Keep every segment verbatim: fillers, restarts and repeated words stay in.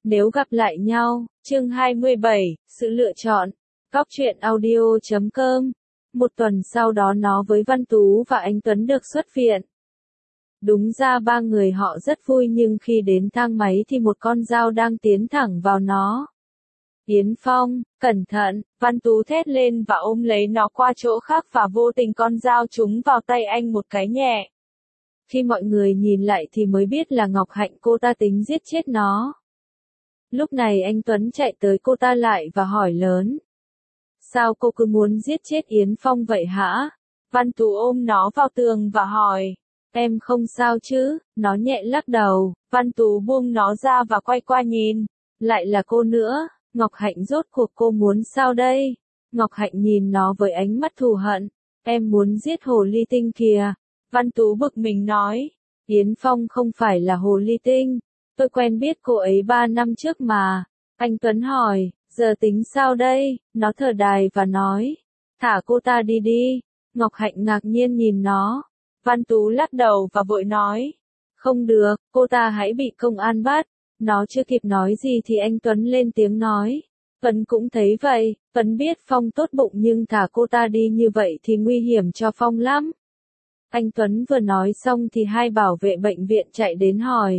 Nếu gặp lại nhau, chương hai mươi bảy, sự lựa chọn. Góc truyện audio chấm com. Một tuần sau đó nó với Văn Tú và anh Tuấn được xuất viện. Đúng ra ba người họ rất vui nhưng khi đến thang máy thì một con dao đang tiến thẳng vào nó. Yến Phong, cẩn thận, Văn Tú thét lên và ôm lấy nó qua chỗ khác và vô tình con dao trúng vào tay anh một cái nhẹ. Khi mọi người nhìn lại thì mới biết là Ngọc Hạnh cô ta tính giết chết nó. Lúc này anh Tuấn chạy tới cô ta lại và hỏi lớn. Sao cô cứ muốn giết chết Yến Phong vậy hả? Văn Tú ôm nó vào tường và hỏi. Em không sao chứ? Nó nhẹ lắc đầu. Văn Tú buông nó ra và quay qua nhìn. Lại là cô nữa. Ngọc Hạnh rốt cuộc cô muốn sao đây? Ngọc Hạnh nhìn nó với ánh mắt thù hận. Em muốn giết hồ ly tinh kìa. Văn Tú bực mình nói. Yến Phong không phải là hồ ly tinh. Tôi quen biết cô ấy ba năm trước mà. Anh Tuấn hỏi, giờ tính sao đây? Nó thở dài và nói. Thả cô ta đi đi. Ngọc Hạnh ngạc nhiên nhìn nó. Văn Tú lắc đầu và vội nói. Không được, cô ta hãy bị công an bắt. Nó chưa kịp nói gì thì anh Tuấn lên tiếng nói. Tuấn cũng thấy vậy, Tuấn biết Phong tốt bụng nhưng thả cô ta đi như vậy thì nguy hiểm cho Phong lắm. Anh Tuấn vừa nói xong thì hai bảo vệ bệnh viện chạy đến hỏi.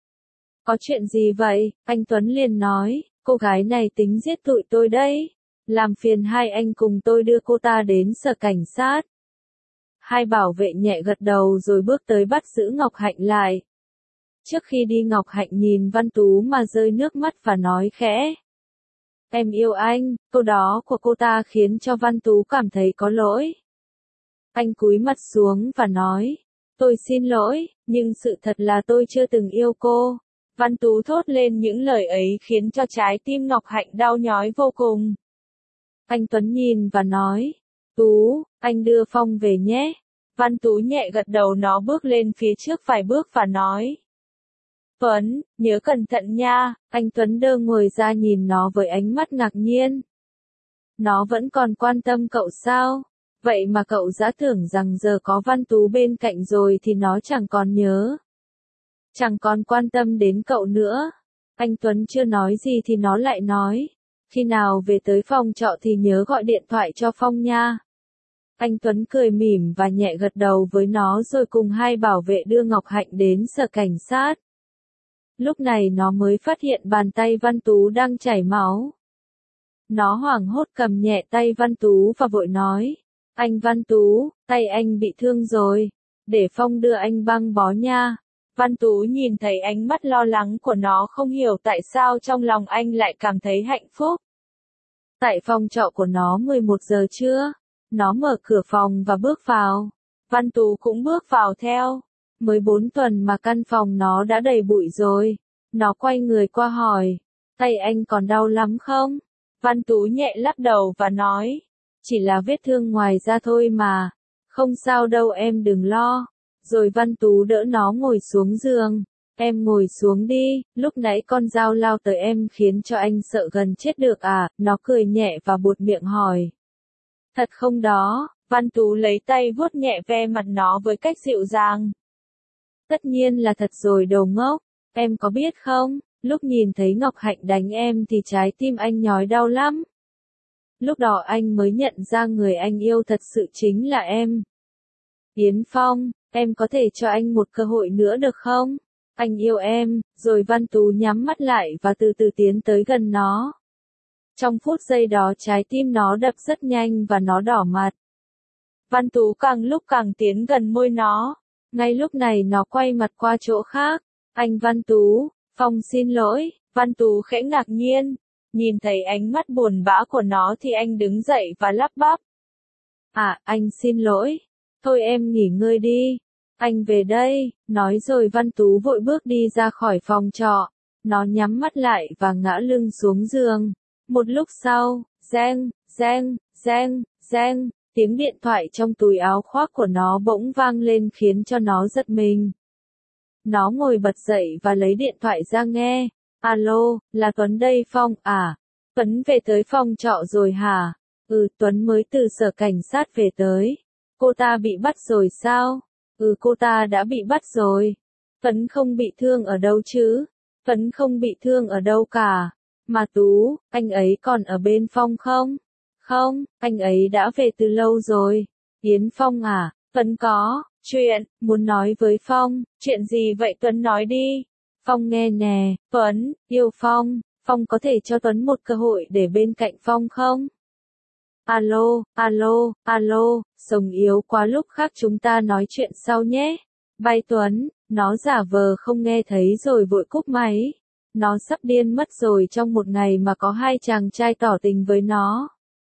Có chuyện gì vậy? Anh Tuấn liền nói, cô gái này tính giết tụi tôi đấy. Làm phiền hai anh cùng tôi đưa cô ta đến sở cảnh sát. Hai bảo vệ nhẹ gật đầu rồi bước tới bắt giữ Ngọc Hạnh lại. Trước khi đi Ngọc Hạnh nhìn Văn Tú mà rơi nước mắt và nói khẽ. Em yêu anh, câu đó của cô ta khiến cho Văn Tú cảm thấy có lỗi. Anh cúi mặt xuống và nói, tôi xin lỗi, nhưng sự thật là tôi chưa từng yêu cô. Văn Tú thốt lên những lời ấy khiến cho trái tim Ngọc Hạnh đau nhói vô cùng. Anh Tuấn nhìn và nói, Tú, anh đưa Phong về nhé. Văn Tú nhẹ gật đầu, nó bước lên phía trước vài bước và nói. Tuấn, nhớ cẩn thận nha. Anh Tuấn đơ người ra nhìn nó với ánh mắt ngạc nhiên. Nó vẫn còn quan tâm cậu sao? Vậy mà cậu đã tưởng rằng giờ có Văn Tú bên cạnh rồi thì nó chẳng còn nhớ. Chẳng còn quan tâm đến cậu nữa. Anh Tuấn chưa nói gì thì nó lại nói. Khi nào về tới phòng trọ thì nhớ gọi điện thoại cho Phong nha. Anh Tuấn cười mỉm và nhẹ gật đầu với nó rồi cùng hai bảo vệ đưa Ngọc Hạnh đến sở cảnh sát. Lúc này nó mới phát hiện bàn tay Văn Tú đang chảy máu. Nó hoảng hốt cầm nhẹ tay Văn Tú và vội nói. Anh Văn Tú, tay anh bị thương rồi. Để Phong đưa anh băng bó nha. Văn Tú nhìn thấy ánh mắt lo lắng của nó không hiểu tại sao trong lòng anh lại cảm thấy hạnh phúc. Tại phòng trọ của nó mười một giờ trưa. Nó mở cửa phòng và bước vào. Văn Tú cũng bước vào theo. Mới bốn tuần mà căn phòng nó đã đầy bụi rồi. Nó quay người qua hỏi. Tay anh còn đau lắm không? Văn Tú nhẹ lắc đầu và nói. Chỉ là vết thương ngoài da thôi mà. Không sao đâu em đừng lo. Rồi Văn Tú đỡ nó ngồi xuống giường. Em ngồi xuống đi, lúc nãy con dao lao tới em khiến cho anh sợ gần chết được à? Nó cười nhẹ và buột miệng hỏi. Thật không đó? Văn Tú lấy tay vuốt nhẹ ve mặt nó với cách dịu dàng. Tất nhiên là thật rồi đồ ngốc. Em có biết không, lúc nhìn thấy Ngọc Hạnh đánh em thì trái tim anh nhói đau lắm. Lúc đó anh mới nhận ra người anh yêu thật sự chính là em. Yến Phong, em có thể cho anh một cơ hội nữa được không? Anh yêu em. Rồi Văn Tú nhắm mắt lại và từ từ tiến tới gần nó. Trong phút giây đó trái tim nó đập rất nhanh và nó đỏ mặt. Văn Tú càng lúc càng tiến gần môi nó. Ngay lúc này nó quay mặt qua chỗ khác. Anh Văn Tú, Phong xin lỗi. Văn Tú khẽ ngạc nhiên. Nhìn thấy ánh mắt buồn bã của nó thì anh đứng dậy và lắp bắp. À, anh xin lỗi. Thôi em nghỉ ngơi đi. Anh về đây. Nói rồi Văn Tú vội bước đi ra khỏi phòng trọ. Nó nhắm mắt lại và ngã lưng xuống giường. Một lúc sau, reng, reng, reng, reng, tiếng điện thoại trong túi áo khoác của nó bỗng vang lên khiến cho nó giật mình. Nó ngồi bật dậy và lấy điện thoại ra nghe. Alo, là Tuấn đây Phong à? Tuấn về tới phòng trọ rồi hả? Ừ, Tuấn mới từ sở cảnh sát về tới. Cô ta bị bắt rồi sao? Ừ, cô ta đã bị bắt rồi. Tuấn không bị thương ở đâu chứ? Tuấn không bị thương ở đâu cả. Mà Tú, anh ấy còn ở bên Phong không? Không, anh ấy đã về từ lâu rồi. Yến Phong à, Tuấn có chuyện muốn nói với Phong. Chuyện gì vậy Tuấn nói đi. Phong nghe nè, Tuấn, yêu Phong. Phong có thể cho Tuấn một cơ hội để bên cạnh Phong không? Alo, alo, alo, sống yếu quá lúc khác chúng ta nói chuyện sau nhé. Bye Tuấn, nó giả vờ không nghe thấy rồi vội cúp máy. Nó sắp điên mất rồi trong một ngày mà có hai chàng trai tỏ tình với nó.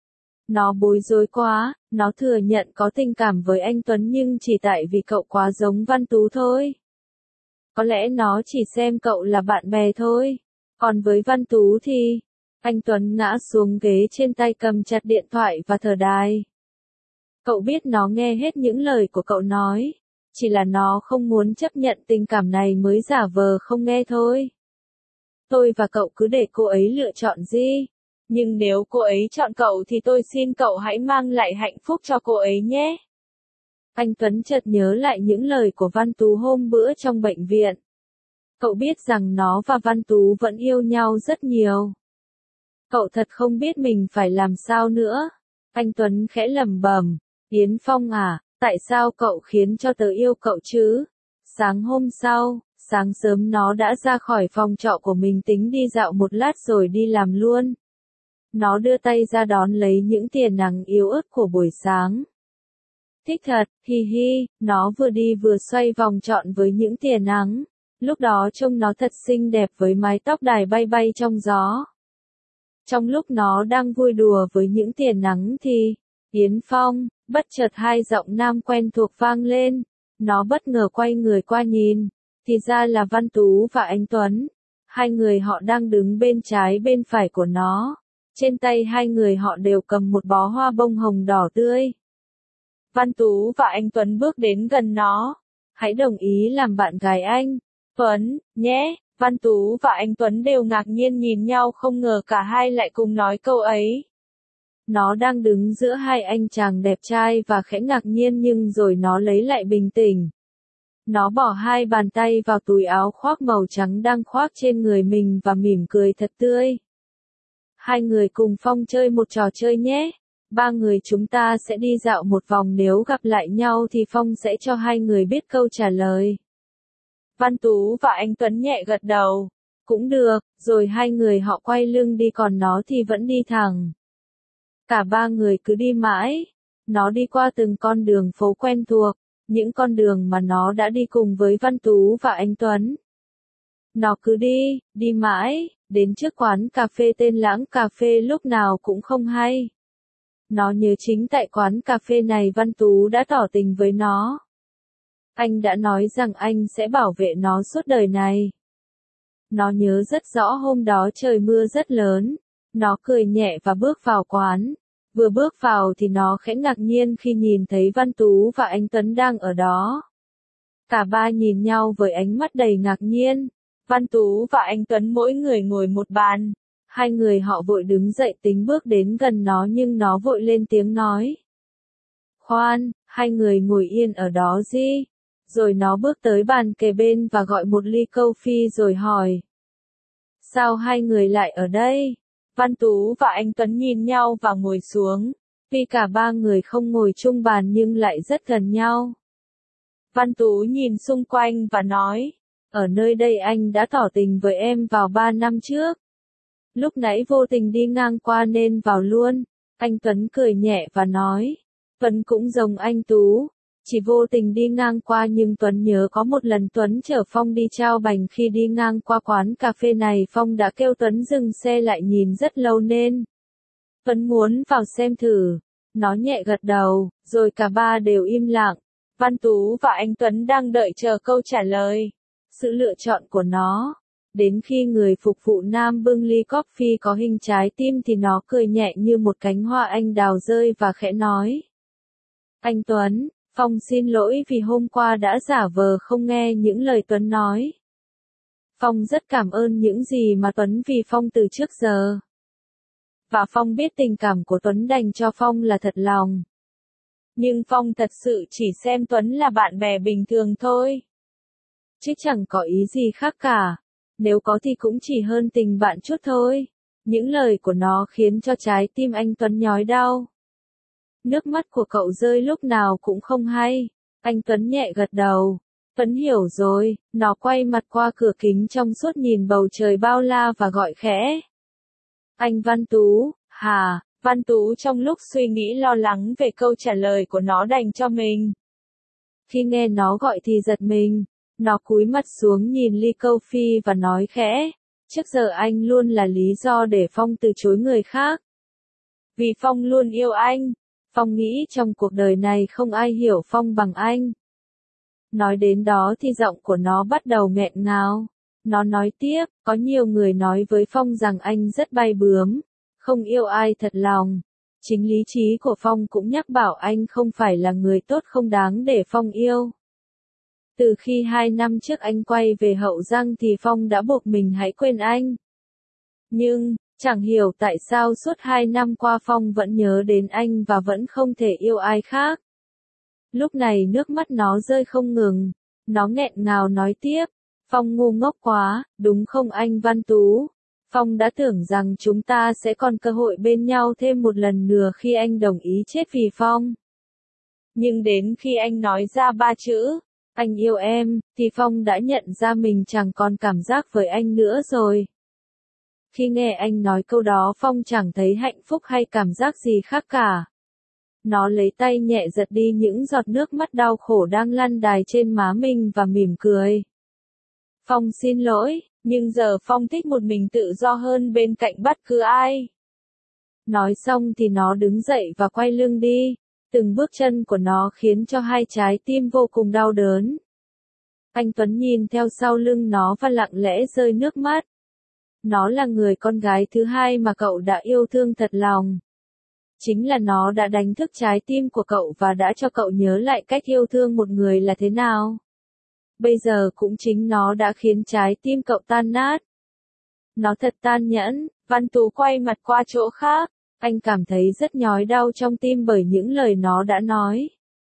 Nó bối rối quá, nó thừa nhận có tình cảm với anh Tuấn nhưng chỉ tại vì cậu quá giống Văn Tú thôi. Có lẽ nó chỉ xem cậu là bạn bè thôi. Còn với Văn Tú thì... Anh Tuấn ngã xuống ghế trên tay cầm chặt điện thoại và thở đài. Cậu biết nó nghe hết những lời của cậu nói. Chỉ là nó không muốn chấp nhận tình cảm này mới giả vờ không nghe thôi. Tôi và cậu cứ để cô ấy lựa chọn đi. Nhưng nếu cô ấy chọn cậu thì tôi xin cậu hãy mang lại hạnh phúc cho cô ấy nhé. Anh Tuấn chợt nhớ lại những lời của Văn Tú hôm bữa trong bệnh viện. Cậu biết rằng nó và Văn Tú vẫn yêu nhau rất nhiều. Cậu thật không biết mình phải làm sao nữa. Anh Tuấn khẽ lẩm bẩm, Yến Phong à, tại sao cậu khiến cho tớ yêu cậu chứ? Sáng hôm sau, sáng sớm nó đã ra khỏi phòng trọ của mình tính đi dạo một lát rồi đi làm luôn. Nó đưa tay ra đón lấy những tia nắng yếu ớt của buổi sáng. Thích thật, hi hi, nó vừa đi vừa xoay vòng trọn với những tia nắng. Lúc đó trông nó thật xinh đẹp với mái tóc đài bay bay trong gió. Trong lúc nó đang vui đùa với những tia nắng thì, Yến Phong, bất chợt hai giọng nam quen thuộc vang lên. Nó bất ngờ quay người qua nhìn, thì ra là Văn Tú và anh Tuấn. Hai người họ đang đứng bên trái bên phải của nó. Trên tay hai người họ đều cầm một bó hoa bông hồng đỏ tươi. Văn Tú và anh Tuấn bước đến gần nó. Hãy đồng ý làm bạn gái anh, Tuấn, nhé. Văn Tú và anh Tuấn đều ngạc nhiên nhìn nhau không ngờ cả hai lại cùng nói câu ấy. Nó đang đứng giữa hai anh chàng đẹp trai và khẽ ngạc nhiên nhưng rồi nó lấy lại bình tĩnh. Nó bỏ hai bàn tay vào túi áo khoác màu trắng đang khoác trên người mình và mỉm cười thật tươi. Hai người cùng Phong chơi một trò chơi nhé. Ba người chúng ta sẽ đi dạo một vòng, nếu gặp lại nhau thì Phong sẽ cho hai người biết câu trả lời. Văn Tú và anh Tuấn nhẹ gật đầu. Cũng được, rồi hai người họ quay lưng đi còn nó thì vẫn đi thẳng. Cả ba người cứ đi mãi. Nó đi qua từng con đường phố quen thuộc, những con đường mà nó đã đi cùng với Văn Tú và anh Tuấn. Nó cứ đi, đi mãi, đến trước quán cà phê tên Lãng Cà Phê lúc nào cũng không hay. Nó nhớ chính tại quán cà phê này Văn Tú đã tỏ tình với nó. Anh đã nói rằng anh sẽ bảo vệ nó suốt đời này. Nó nhớ rất rõ hôm đó trời mưa rất lớn. Nó cười nhẹ và bước vào quán. Vừa bước vào thì nó khẽ ngạc nhiên khi nhìn thấy Văn Tú và anh Tuấn đang ở đó. Cả ba nhìn nhau với ánh mắt đầy ngạc nhiên. Văn Tú và anh Tuấn mỗi người ngồi một bàn. Hai người họ vội đứng dậy tính bước đến gần nó nhưng nó vội lên tiếng nói. Khoan, hai người ngồi yên ở đó gì? Rồi nó bước tới bàn kề bên và gọi một ly coffee rồi hỏi. Sao hai người lại ở đây? Văn Tú và anh Tuấn nhìn nhau và ngồi xuống. Vì cả ba người không ngồi chung bàn nhưng lại rất gần nhau. Văn Tú nhìn xung quanh và nói. Ở nơi đây anh đã tỏ tình với em vào ba năm trước. Lúc nãy vô tình đi ngang qua nên vào luôn. Anh Tuấn cười nhẹ và nói. Tuấn cũng giống anh Tú. Chỉ vô tình đi ngang qua nhưng Tuấn nhớ có một lần Tuấn chở Phong đi trao bành, khi đi ngang qua quán cà phê này Phong đã kêu Tuấn dừng xe lại nhìn rất lâu nên Tuấn muốn vào xem thử. Nó nhẹ gật đầu, rồi cả ba đều im lặng. Văn Tú và anh Tuấn đang đợi chờ câu trả lời. Sự lựa chọn của nó. Đến khi người phục vụ nam bưng ly coffee có hình trái tim thì nó cười nhẹ như một cánh hoa anh đào rơi và khẽ nói. Anh Tuấn, Phong xin lỗi vì hôm qua đã giả vờ không nghe những lời Tuấn nói. Phong rất cảm ơn những gì mà Tuấn vì Phong từ trước giờ. Và Phong biết tình cảm của Tuấn dành cho Phong là thật lòng. Nhưng Phong thật sự chỉ xem Tuấn là bạn bè bình thường thôi. Chứ chẳng có ý gì khác cả. Nếu có thì cũng chỉ hơn tình bạn chút thôi. Những lời của nó khiến cho trái tim anh Tuấn nhói đau. Nước mắt của cậu rơi lúc nào cũng không hay. Anh Tuấn nhẹ gật đầu. Tuấn hiểu rồi, nó quay mặt qua cửa kính trong suốt nhìn bầu trời bao la và gọi khẽ. Anh Văn Tú, hả? Văn Tú trong lúc suy nghĩ lo lắng về câu trả lời của nó dành cho mình. Khi nghe nó gọi thì giật mình, nó cúi mặt xuống nhìn ly câu phi và nói khẽ, trước giờ anh luôn là lý do để Phong từ chối người khác. Vì Phong luôn yêu anh, Phong nghĩ trong cuộc đời này không ai hiểu Phong bằng anh. Nói đến đó thì giọng của nó bắt đầu nghẹn ngào. Nó nói tiếp, có nhiều người nói với Phong rằng anh rất bay bướm, không yêu ai thật lòng. Chính lý trí của Phong cũng nhắc bảo anh không phải là người tốt không đáng để Phong yêu. Từ khi hai năm trước anh quay về Hậu Giang thì Phong đã buộc mình hãy quên anh. Nhưng, chẳng hiểu tại sao suốt hai năm qua Phong vẫn nhớ đến anh và vẫn không thể yêu ai khác. Lúc này nước mắt nó rơi không ngừng. Nó nghẹn ngào nói tiếp, Phong ngu ngốc quá, đúng không anh Văn Tú? Phong đã tưởng rằng chúng ta sẽ còn cơ hội bên nhau thêm một lần nữa khi anh đồng ý chết vì Phong. Nhưng đến khi anh nói ra ba chữ, anh yêu em, thì Phong đã nhận ra mình chẳng còn cảm giác với anh nữa rồi. Khi nghe anh nói câu đó Phong chẳng thấy hạnh phúc hay cảm giác gì khác cả. Nó lấy tay nhẹ giật đi những giọt nước mắt đau khổ đang lăn đài trên má mình và mỉm cười. Phong xin lỗi, nhưng giờ Phong thích một mình tự do hơn bên cạnh bất cứ ai. Nói xong thì nó đứng dậy và quay lưng đi. Từng bước chân của nó khiến cho hai trái tim vô cùng đau đớn. Anh Tuấn nhìn theo sau lưng nó và lặng lẽ rơi nước mắt. Nó là người con gái thứ hai mà cậu đã yêu thương thật lòng. Chính là nó đã đánh thức trái tim của cậu và đã cho cậu nhớ lại cách yêu thương một người là thế nào. Bây giờ cũng chính nó đã khiến trái tim cậu tan nát. Nó thật tàn nhẫn. Văn Tú quay mặt qua chỗ khác. Anh cảm thấy rất nhói đau trong tim bởi những lời nó đã nói.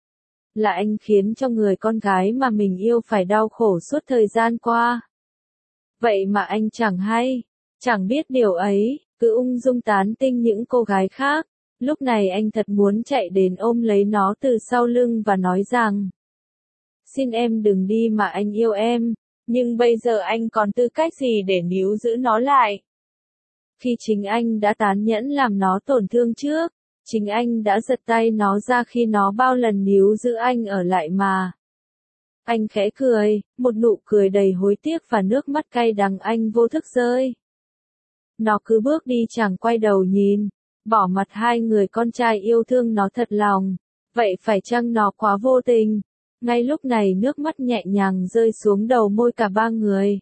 Là anh khiến cho người con gái mà mình yêu phải đau khổ suốt thời gian qua. Vậy mà anh chẳng hay, chẳng biết điều ấy, cứ ung dung tán tinh những cô gái khác. Lúc này anh thật muốn chạy đến ôm lấy nó từ sau lưng và nói rằng, xin em đừng đi mà anh yêu em, nhưng bây giờ anh còn tư cách gì để níu giữ nó lại? Khi chính anh đã tàn nhẫn làm nó tổn thương trước, chính anh đã giật tay nó ra khi nó bao lần níu giữ anh ở lại mà. Anh khẽ cười, một nụ cười đầy hối tiếc và nước mắt cay đắng anh vô thức rơi. Nó cứ bước đi chẳng quay đầu nhìn, bỏ mặt hai người con trai yêu thương nó thật lòng. Vậy phải chăng nó quá vô tình? Ngay lúc này nước mắt nhẹ nhàng rơi xuống đầu môi cả ba người.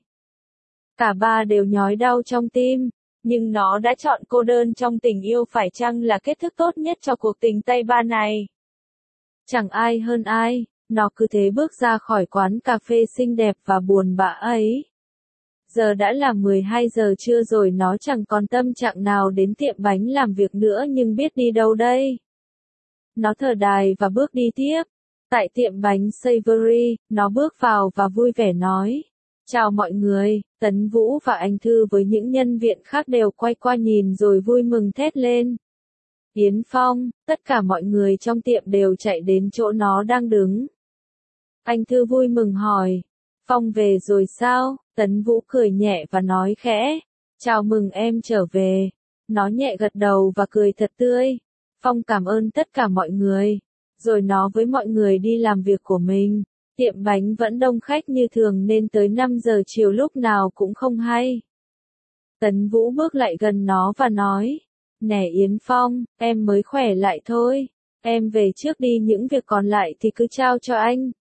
Cả ba đều nhói đau trong tim. Nhưng nó đã chọn cô đơn trong tình yêu phải chăng là kết thúc tốt nhất cho cuộc tình Tây Ba này? Chẳng ai hơn ai, nó cứ thế bước ra khỏi quán cà phê xinh đẹp và buồn bã ấy. Giờ đã là mười hai giờ trưa rồi nó chẳng còn tâm trạng nào đến tiệm bánh làm việc nữa nhưng biết đi đâu đây. Nó thở dài và bước đi tiếp. Tại tiệm bánh Savory, nó bước vào và vui vẻ nói. Chào mọi người, Tấn Vũ và anh Thư với những nhân viên khác đều quay qua nhìn rồi vui mừng thét lên. Yến Phong, tất cả mọi người trong tiệm đều chạy đến chỗ nó đang đứng. Anh Thư vui mừng hỏi, Phong về rồi sao? Tấn Vũ cười nhẹ và nói khẽ, chào mừng em trở về. Nó nhẹ gật đầu và cười thật tươi. Phong cảm ơn tất cả mọi người. Rồi nó với mọi người đi làm việc của mình. Tiệm bánh vẫn đông khách như thường nên tới năm giờ chiều lúc nào cũng không hay. Tấn Vũ bước lại gần nó và nói, nè Yến Phong, em mới khỏe lại thôi. Em về trước đi, những việc còn lại thì cứ trao cho anh.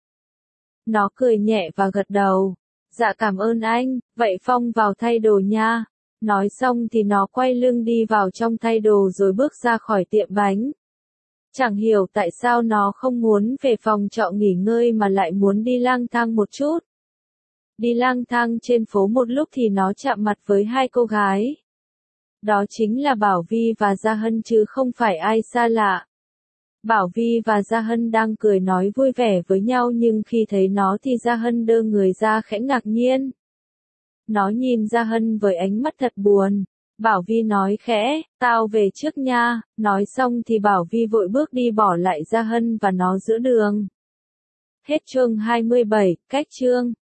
Nó cười nhẹ và gật đầu. Dạ cảm ơn anh, vậy Phong vào thay đồ nha. Nói xong thì nó quay lưng đi vào trong thay đồ rồi bước ra khỏi tiệm bánh. Chẳng hiểu tại sao nó không muốn về phòng trọ nghỉ ngơi mà lại muốn đi lang thang một chút. Đi lang thang trên phố một lúc thì nó chạm mặt với hai cô gái. Đó chính là Bảo Vi và Gia Hân chứ không phải ai xa lạ. Bảo Vi và Gia Hân đang cười nói vui vẻ với nhau nhưng khi thấy nó thì Gia Hân đơ người ra khẽ ngạc nhiên. Nó nhìn Gia Hân với ánh mắt thật buồn. Bảo Vi nói khẽ, tao về trước nha, nói xong thì Bảo Vi vội bước đi bỏ lại Gia Hân và nó giữa đường. Hết chương hai mươi bảy, cách chương.